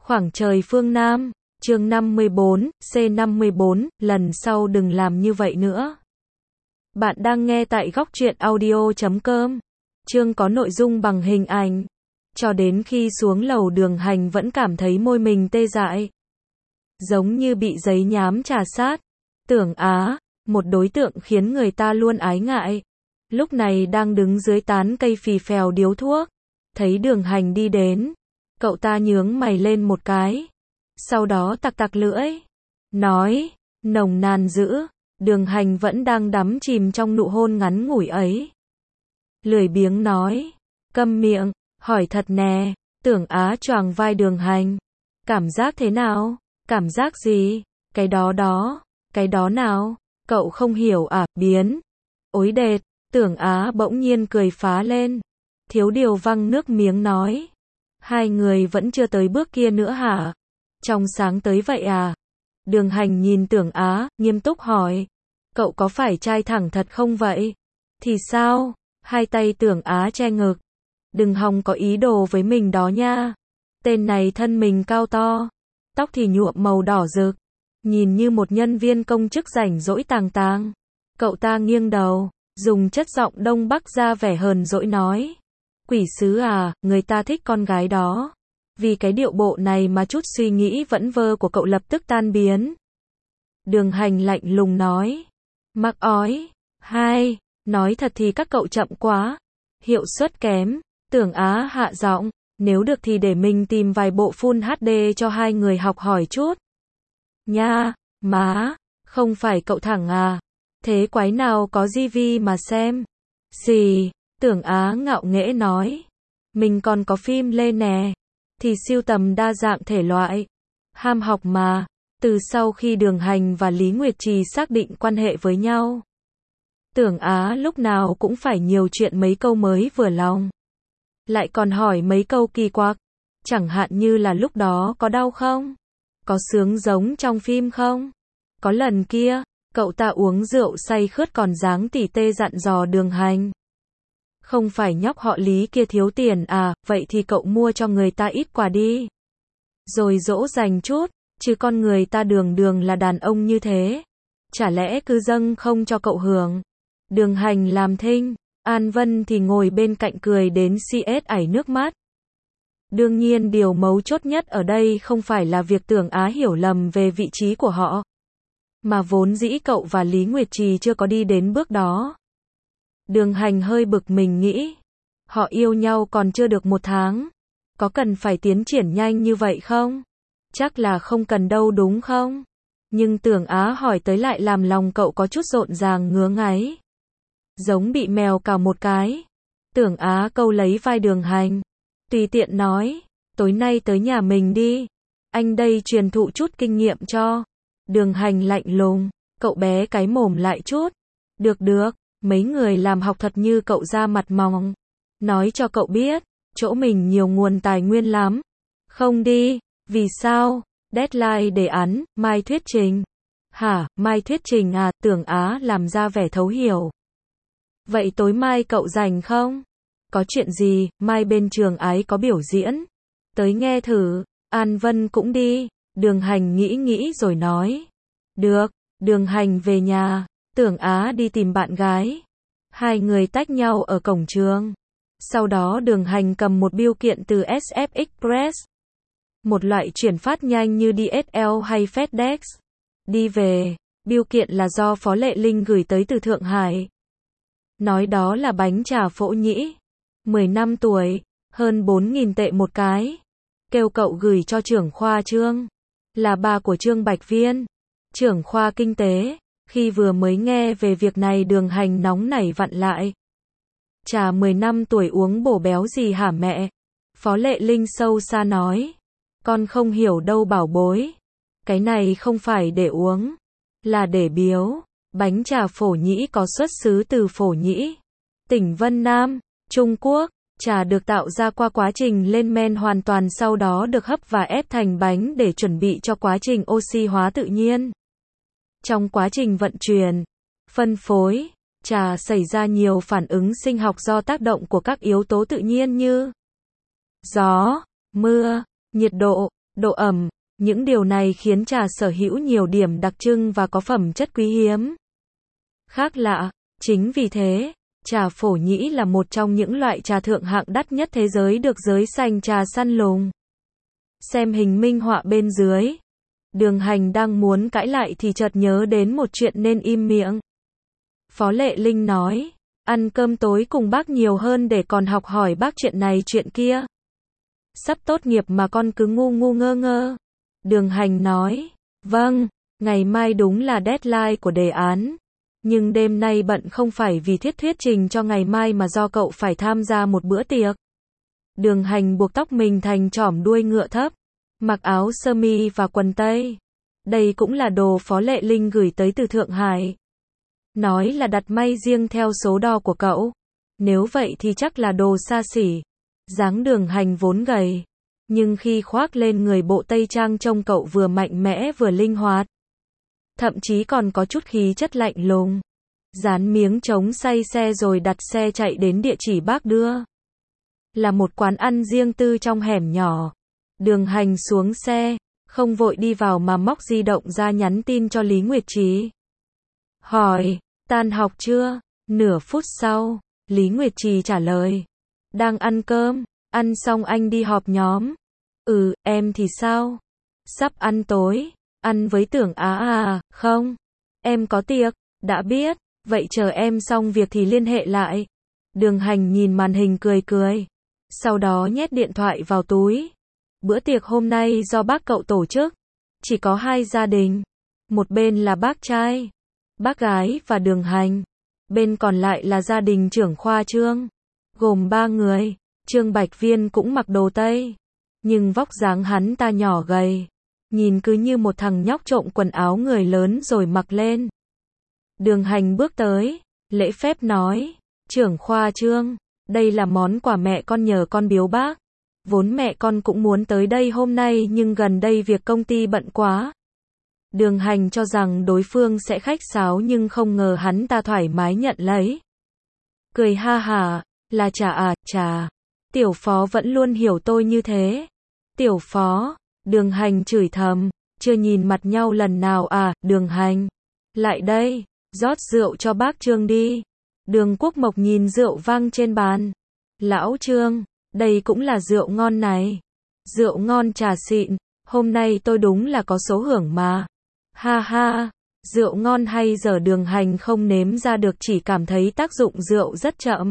Khoảng trời phương Nam, chương 54, C54, lần sau đừng làm như vậy nữa. Bạn đang nghe tại góc truyện audio.com. Chương có nội dung bằng hình ảnh. Cho đến khi xuống lầu Đường Hành vẫn cảm thấy môi mình tê dại. Giống như bị giấy nhám chà sát. Tưởng Á, một đối tượng khiến người ta luôn ái ngại. Lúc này đang đứng dưới tán cây phì phèo điếu thuốc. Thấy Đường Hành đi đến. Cậu ta nhướng mày lên một cái. Sau đó tặc tặc lưỡi. Nói, nồng nàn dữ. Đường Hành vẫn đang đắm chìm trong nụ hôn ngắn ngủi ấy. Lười biếng nói. Câm miệng, hỏi thật nè. Tưởng Á choàng vai Đường Hành. Cảm giác thế nào? Cảm giác gì? Cái đó, cái đó nào? Cậu không hiểu à? Biến. Ối đệt, Tưởng Á bỗng nhiên cười phá lên. Thiếu điều văng nước miếng nói. Hai người vẫn chưa tới bước kia nữa hả? Trong sáng tới vậy à? Đường Hành nhìn Tưởng Á, nghiêm túc hỏi. Cậu có phải trai thẳng thật không vậy? Thì sao? Hai tay Tưởng Á che ngực. Đừng hòng có ý đồ với mình đó nha. Tên này thân mình cao to. Tóc thì nhuộm màu đỏ rực. Nhìn như một nhân viên công chức rảnh rỗi tàng tàng. Cậu ta nghiêng đầu, dùng chất giọng Đông Bắc ra vẻ hờn dỗi nói. Quỷ sứ à, người ta thích con gái đó. Vì cái điệu bộ này mà chút suy nghĩ vẩn vơ của cậu lập tức tan biến. Đường Hành lạnh lùng nói. Mắc ói. Hai, nói thật thì các cậu chậm quá. Hiệu suất kém. Tưởng Á hạ giọng. Nếu được thì để mình tìm vài bộ Full HD cho hai người học hỏi chút. Nha, má, không phải cậu thẳng à? Thế quái nào có GV mà xem. Gì? Tưởng Á ngạo nghễ nói. Mình còn có phim lên nè. Thì sưu tầm đa dạng thể loại. Ham học mà. Từ sau khi Đường Hành và Lý Nguyệt Trì xác định quan hệ với nhau. Tưởng Á lúc nào cũng phải nhiều chuyện mấy câu mới vừa lòng. Lại còn hỏi mấy câu kỳ quặc. Chẳng hạn như là lúc đó có đau không? Có sướng giống trong phim không? Có lần kia, cậu ta uống rượu say khướt còn dáng tỉ tê dặn dò Đường Hành. Không phải nhóc họ Lý kia thiếu tiền à, vậy thì cậu mua cho người ta ít quà đi. Rồi dỗ dành chút, chứ con người ta đường đường là đàn ông như thế. Chả lẽ cứ dâng không cho cậu hưởng. Đường Hành làm thinh, An Vân thì ngồi bên cạnh cười đến CS ảy nước mắt. Đương nhiên điều mấu chốt nhất ở đây không phải là việc Tưởng Á hiểu lầm về vị trí của họ. Mà vốn dĩ cậu và Lý Nguyệt Trì chưa có đi đến bước đó. Đường Hành hơi bực mình nghĩ. Họ yêu nhau còn chưa được 1 tháng. Có cần phải tiến triển nhanh như vậy không? Chắc là không cần đâu đúng không? Nhưng Tưởng Á hỏi tới lại làm lòng cậu có chút rộn ràng ngứa ngáy. Giống bị mèo cào một cái. Tưởng Á câu lấy vai Đường Hành. Tùy tiện nói. Tối nay tới nhà mình đi. Anh đây truyền thụ chút kinh nghiệm cho. Đường Hành lạnh lùng. Cậu bé cái mồm lại chút. Được được. Mấy người làm học thuật như cậu ra mặt mỏng. Nói cho cậu biết. Chỗ mình nhiều nguồn tài nguyên lắm. Không đi. Vì sao? Deadline đề án, mai thuyết trình. Hả, mai thuyết trình à? Tưởng Á làm ra vẻ thấu hiểu. Vậy tối mai cậu rảnh không? Có chuyện gì, mai bên trường ái có biểu diễn. Tới nghe thử. An Vân cũng đi. Đường Hành nghĩ rồi nói. Được. Đường Hành về nhà. Tưởng Á đi tìm bạn gái. Hai người tách nhau ở cổng trường. Sau đó Đường Hành cầm một bưu kiện từ SF Express. Một loại chuyển phát nhanh như DHL hay FedEx. Đi về. Bưu kiện là do Phó Lệ Linh gửi tới từ Thượng Hải. Nói đó là bánh trà Phỗ Nhĩ. 15 tuổi. Hơn 4.000 tệ một cái. Kêu cậu gửi cho trưởng khoa Trương. Là bà của Trương Bạch Viên. Trưởng khoa kinh tế. Khi vừa mới nghe về việc này Đường Hành nóng nảy vặn lại. Trà 15 tuổi uống bổ béo gì hả mẹ? Phó Lệ Linh sâu xa nói. Con không hiểu đâu bảo bối. Cái này không phải để uống. Là để biếu. Bánh trà Phổ Nhĩ có xuất xứ từ Phổ Nhĩ. Tỉnh Vân Nam, Trung Quốc. Trà được tạo ra qua quá trình lên men hoàn toàn sau đó được hấp và ép thành bánh để chuẩn bị cho quá trình oxy hóa tự nhiên. Trong quá trình vận chuyển, phân phối, trà xảy ra nhiều phản ứng sinh học do tác động của các yếu tố tự nhiên như gió, mưa, nhiệt độ, độ ẩm. Những điều này khiến trà sở hữu nhiều điểm đặc trưng và có phẩm chất quý hiếm. Khác lạ, chính vì thế, trà phổ nhĩ là một trong những loại trà thượng hạng đắt nhất thế giới được giới sành trà săn lùng. Xem hình minh họa bên dưới. Đường Hành đang muốn cãi lại thì chợt nhớ đến một chuyện nên im miệng. Phó Lệ Linh nói, ăn cơm tối cùng bác nhiều hơn để còn học hỏi bác chuyện này chuyện kia. Sắp tốt nghiệp mà con cứ ngu ngu ngơ ngơ. Đường Hành nói, vâng, ngày mai đúng là deadline của đề án. Nhưng đêm nay bận không phải vì thuyết trình cho ngày mai mà do cậu phải tham gia một bữa tiệc. Đường Hành buộc tóc mình thành chỏm đuôi ngựa thấp, mặc áo sơ mi và quần tây. Đây cũng là đồ Phó Lệ Linh gửi tới từ Thượng Hải. Nói là đặt may riêng theo số đo của cậu. Nếu vậy thì chắc là đồ xa xỉ. Dáng Đường Hành vốn gầy, nhưng khi khoác lên người bộ tây trang trông cậu vừa mạnh mẽ vừa linh hoạt. Thậm chí còn có chút khí chất lạnh lùng. Dán miếng chống say xe rồi đặt xe chạy đến địa chỉ bác đưa. Là một quán ăn riêng tư trong hẻm nhỏ. Đường Hành xuống xe, không vội đi vào mà móc di động ra nhắn tin cho Lý Nguyệt Trì. Hỏi, tan học chưa? Nửa phút sau, Lý Nguyệt Trì trả lời. Đang ăn cơm, ăn xong anh đi họp nhóm. Em thì sao? Sắp ăn tối, ăn với Tưởng Á à, không? Em có tiệc, đã biết, vậy chờ em xong việc thì liên hệ lại. Đường Hành nhìn màn hình cười cười. Sau đó nhét điện thoại vào túi. Bữa tiệc hôm nay do bác cậu tổ chức. Chỉ có 2 gia đình. Một bên là bác trai, bác gái và Đường Hành. Bên còn lại là gia đình trưởng khoa Trương. Gồm 3 người. Trương Bạch Viên cũng mặc đồ Tây. Nhưng vóc dáng hắn ta nhỏ gầy. Nhìn cứ như một thằng nhóc trộm quần áo người lớn rồi mặc lên. Đường Hành bước tới, lễ phép nói. Trưởng khoa Trương, đây là món quà mẹ con nhờ con biếu bác. Vốn mẹ con cũng muốn tới đây hôm nay nhưng gần đây việc công ty bận quá. Đường Hành cho rằng đối phương sẽ khách sáo nhưng không ngờ hắn ta thoải mái nhận lấy. Cười ha hả, là trà à, trà. Tiểu Phó vẫn luôn hiểu tôi như thế. Tiểu Phó, Đường Hành chửi thầm, chưa nhìn mặt nhau lần nào à, Đường Hành. Lại đây, rót rượu cho bác Trương đi. Đường Quốc Mộc nhìn rượu vang trên bàn. Lão Trương, đây cũng là rượu ngon này. Rượu ngon trà xịn, hôm nay tôi đúng là có số hưởng mà. Ha ha, rượu ngon hay dở Đường Hành không nếm ra được chỉ cảm thấy tác dụng rượu rất chậm.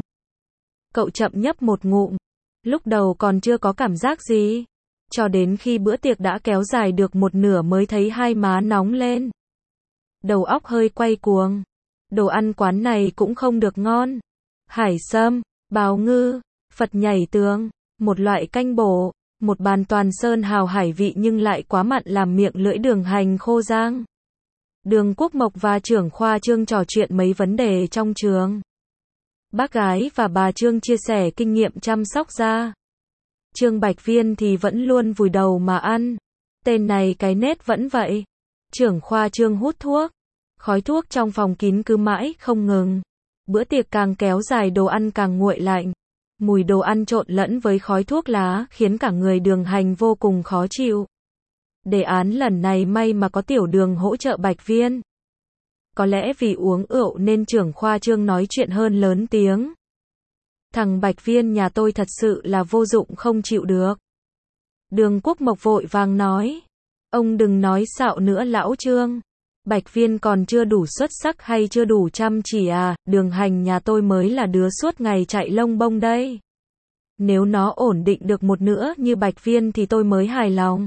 Cậu chậm nhấp một ngụm. Lúc đầu còn chưa có cảm giác gì. Cho đến khi bữa tiệc đã kéo dài được một nửa mới thấy hai má nóng lên. Đầu óc hơi quay cuồng. Đồ ăn quán này cũng không được ngon. Hải sâm, bào ngư, Phật nhảy tường, một loại canh bổ, một bàn toàn sơn hào hải vị nhưng lại quá mặn làm miệng lưỡi Đường Hành khô rang. Đường Quốc Mộc và trưởng khoa Trương trò chuyện mấy vấn đề trong trường. Bác gái và bà Trương chia sẻ kinh nghiệm chăm sóc da. Trương Bạch Viên thì vẫn luôn vùi đầu mà ăn. Tên này cái nết vẫn vậy. Trưởng khoa Trương hút thuốc. Khói thuốc trong phòng kín cứ mãi không ngừng. Bữa tiệc càng kéo dài đồ ăn càng nguội lạnh. Mùi đồ ăn trộn lẫn với khói thuốc lá khiến cả người Đường Hành vô cùng khó chịu. Đề án lần này may mà có Tiểu Đường hỗ trợ Bạch Viên. Có lẽ vì uống rượu nên trưởng khoa Trương nói chuyện hơn lớn tiếng. Thằng Bạch Viên nhà tôi thật sự là vô dụng không chịu được. Đường Quốc Mộc vội vàng nói. Ông đừng nói xạo nữa lão Trương. Bạch Viên còn chưa đủ xuất sắc hay chưa đủ chăm chỉ à, Đường Hành nhà tôi mới là đứa suốt ngày chạy lông bông đây. Nếu nó ổn định được một nữa như Bạch Viên thì tôi mới hài lòng.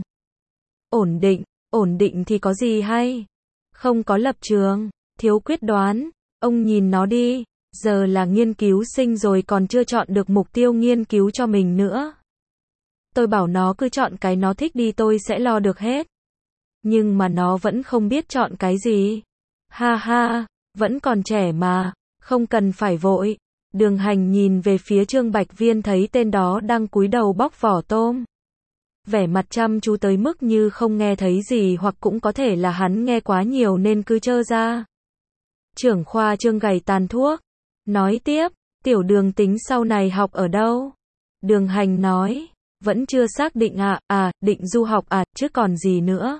Ổn định thì có gì hay? Không có lập trường, thiếu quyết đoán, ông nhìn nó đi, giờ là nghiên cứu sinh rồi còn chưa chọn được mục tiêu nghiên cứu cho mình nữa. Tôi bảo nó cứ chọn cái nó thích đi tôi sẽ lo được hết. Nhưng mà nó vẫn không biết chọn cái gì. Ha ha, vẫn còn trẻ mà, không cần phải vội. Đường Hành nhìn về phía Trương Bạch Viên thấy tên đó đang cúi đầu bóc vỏ tôm. Vẻ mặt chăm chú tới mức như không nghe thấy gì hoặc cũng có thể là hắn nghe quá nhiều nên cứ trơ ra. Trưởng khoa Trương gầy tàn thuốc. Nói tiếp, Tiểu Đường tính sau này học ở đâu? Đường Hành nói, Vẫn chưa xác định định du học chứ còn gì nữa.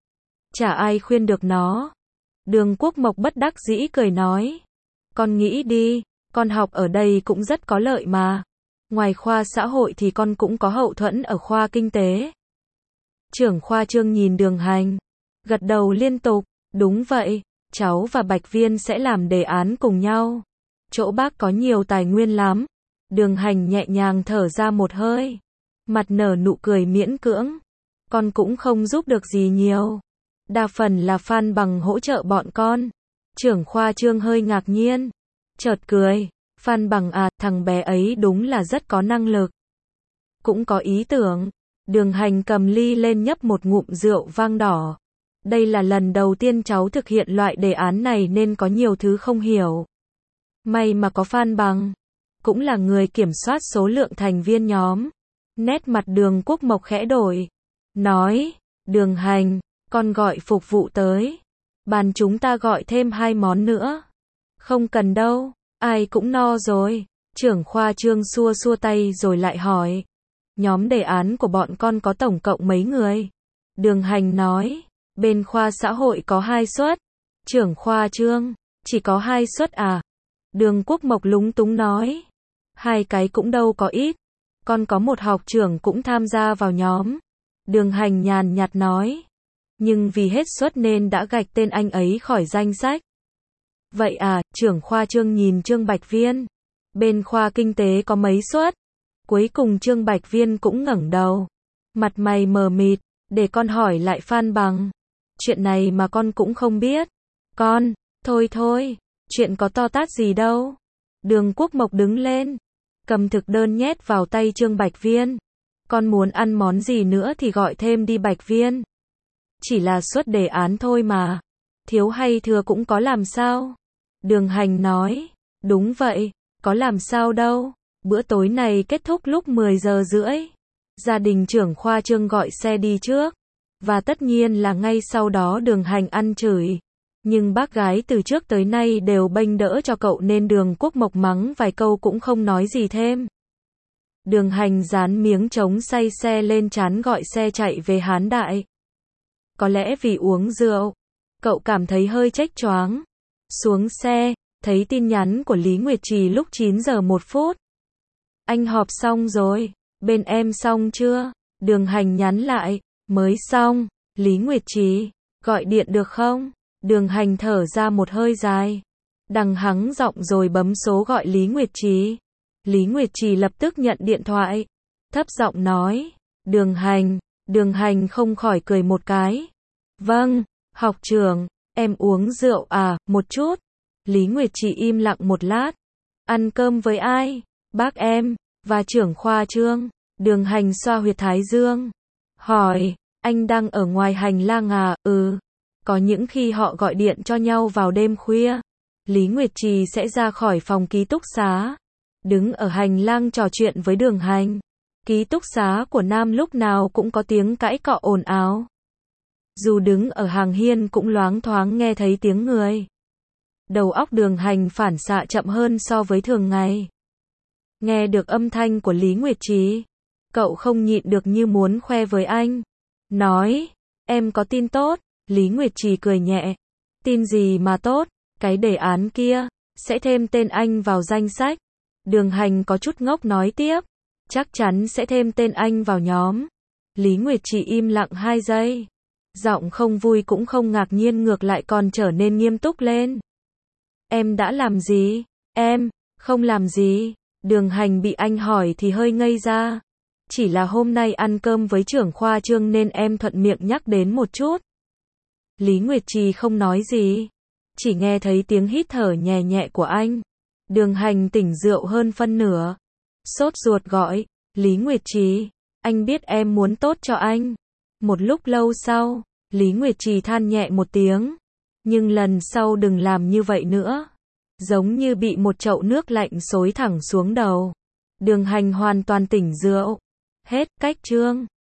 Chả ai khuyên được nó. Đường Quốc Mộc bất đắc dĩ cười nói. Con nghĩ đi, con học ở đây cũng rất có lợi mà. Ngoài khoa xã hội thì con cũng có hậu thuẫn ở khoa kinh tế. Trưởng khoa Trương nhìn Đường Hành, gật đầu liên tục, đúng vậy, cháu và Bạch Viên sẽ làm đề án cùng nhau. Chỗ bác có nhiều tài nguyên lắm. Đường Hành nhẹ nhàng thở ra một hơi, mặt nở nụ cười miễn cưỡng. Con cũng không giúp được gì nhiều. Đa phần là Phan Bằng hỗ trợ bọn con. Trưởng khoa Trương hơi ngạc nhiên, chợt cười. Phan Bằng thằng bé ấy đúng là rất có năng lực. Cũng có ý tưởng. Đường Hành cầm ly lên nhấp một ngụm rượu vang đỏ. Đây là lần đầu tiên cháu thực hiện loại đề án này nên có nhiều thứ không hiểu. May mà có Phan Bằng, cũng là người kiểm soát số lượng thành viên nhóm. Nét mặt Đường Quốc Mộc khẽ đổi, nói, Đường Hành, con gọi phục vụ tới. Bàn chúng ta gọi thêm 2 món nữa. Không cần đâu, ai cũng no rồi. Trưởng khoa Trương xua xua tay rồi lại hỏi. Nhóm đề án của bọn con có tổng cộng mấy người? Đường Hành nói, bên khoa xã hội có 2 suất. Trưởng khoa Trương, chỉ có 2 suất à? Đường Quốc Mộc lúng túng nói, 2 cái cũng đâu có ít. Con có một học trưởng cũng tham gia vào nhóm. Đường Hành nhàn nhạt nói, nhưng vì hết suất nên đã gạch tên anh ấy khỏi danh sách. Vậy trưởng khoa Trương nhìn Trương Bạch Viên. Bên khoa kinh tế có mấy suất? Cuối cùng Trương Bạch Viên cũng ngẩng đầu, mặt mày mờ mịt, để con hỏi lại Phan Bằng. Chuyện này mà con cũng không biết. Con, thôi, chuyện có to tát gì đâu. Đường Quốc Mộc đứng lên, cầm thực đơn nhét vào tay Trương Bạch Viên. Con muốn ăn món gì nữa thì gọi thêm đi Bạch Viên. Chỉ là suất đề án thôi mà. Thiếu hay thừa cũng có làm sao. Đường Hành nói, đúng vậy, có làm sao đâu. Bữa tối này kết thúc lúc 10 giờ rưỡi. Gia đình trưởng khoa Trương gọi xe đi trước. Và tất nhiên là ngay sau đó Đường Hành ăn chửi. Nhưng bác gái từ trước tới nay đều bênh đỡ cho cậu nên Đường Quốc Mộc mắng vài câu cũng không nói gì thêm. Đường Hành dán miếng trống xay xe lên trán gọi xe chạy về Hán Đại. Có lẽ vì uống rượu, cậu cảm thấy hơi chếch choáng. Xuống xe, thấy tin nhắn của Lý Nguyệt Trì lúc 9 giờ 1 phút. Anh họp xong rồi, bên em xong chưa? Đường Hành nhắn lại, mới xong. Lý Nguyệt Trì, gọi điện được không? Đường Hành thở ra một hơi dài, đằng hắng giọng rồi bấm số gọi Lý Nguyệt Trì. Lý Nguyệt Trì lập tức nhận điện thoại, thấp giọng nói, Đường Hành không khỏi cười một cái. Vâng, học trưởng, em uống rượu một chút. Lý Nguyệt Trì im lặng một lát. Ăn cơm với ai? Bác em, và trưởng khoa Trương. Đường Hành xoa huyệt thái dương, hỏi, anh đang ở ngoài hành lang Có những khi họ gọi điện cho nhau vào đêm khuya. Lý Nguyệt Trì sẽ ra khỏi phòng ký túc xá, đứng ở hành lang trò chuyện với Đường Hành. Ký túc xá của Nam lúc nào cũng có tiếng cãi cọ ồn ào. Dù đứng ở hàng hiên cũng loáng thoáng nghe thấy tiếng người. Đầu óc Đường Hành phản xạ chậm hơn so với thường ngày. Nghe được âm thanh của Lý Nguyệt Trì, cậu không nhịn được như muốn khoe với anh. Nói, em có tin tốt. Lý Nguyệt Trì cười nhẹ. Tin gì mà tốt? Cái đề án kia sẽ thêm tên anh vào danh sách. Đường Hành có chút ngốc nói tiếp. Chắc chắn sẽ thêm tên anh vào nhóm. Lý Nguyệt Trì im lặng 2 giây. Giọng không vui cũng không ngạc nhiên, ngược lại còn trở nên nghiêm túc lên. Em đã làm gì? Em không làm gì. Đường Hành bị anh hỏi thì hơi ngây ra. Chỉ là hôm nay ăn cơm với trưởng khoa Trương nên em thuận miệng nhắc đến một chút. Lý Nguyệt Trì không nói gì, chỉ nghe thấy tiếng hít thở nhẹ nhẹ của anh. Đường Hành tỉnh rượu hơn phân nửa, sốt ruột gọi, Lý Nguyệt Trì, anh biết em muốn tốt cho anh. Một lúc lâu sau, Lý Nguyệt Trì than nhẹ một tiếng, nhưng lần sau đừng làm như vậy nữa. Giống như bị một chậu nước lạnh xối thẳng xuống đầu. Đường Hành hoàn toàn tỉnh rượu. Hết cách chương.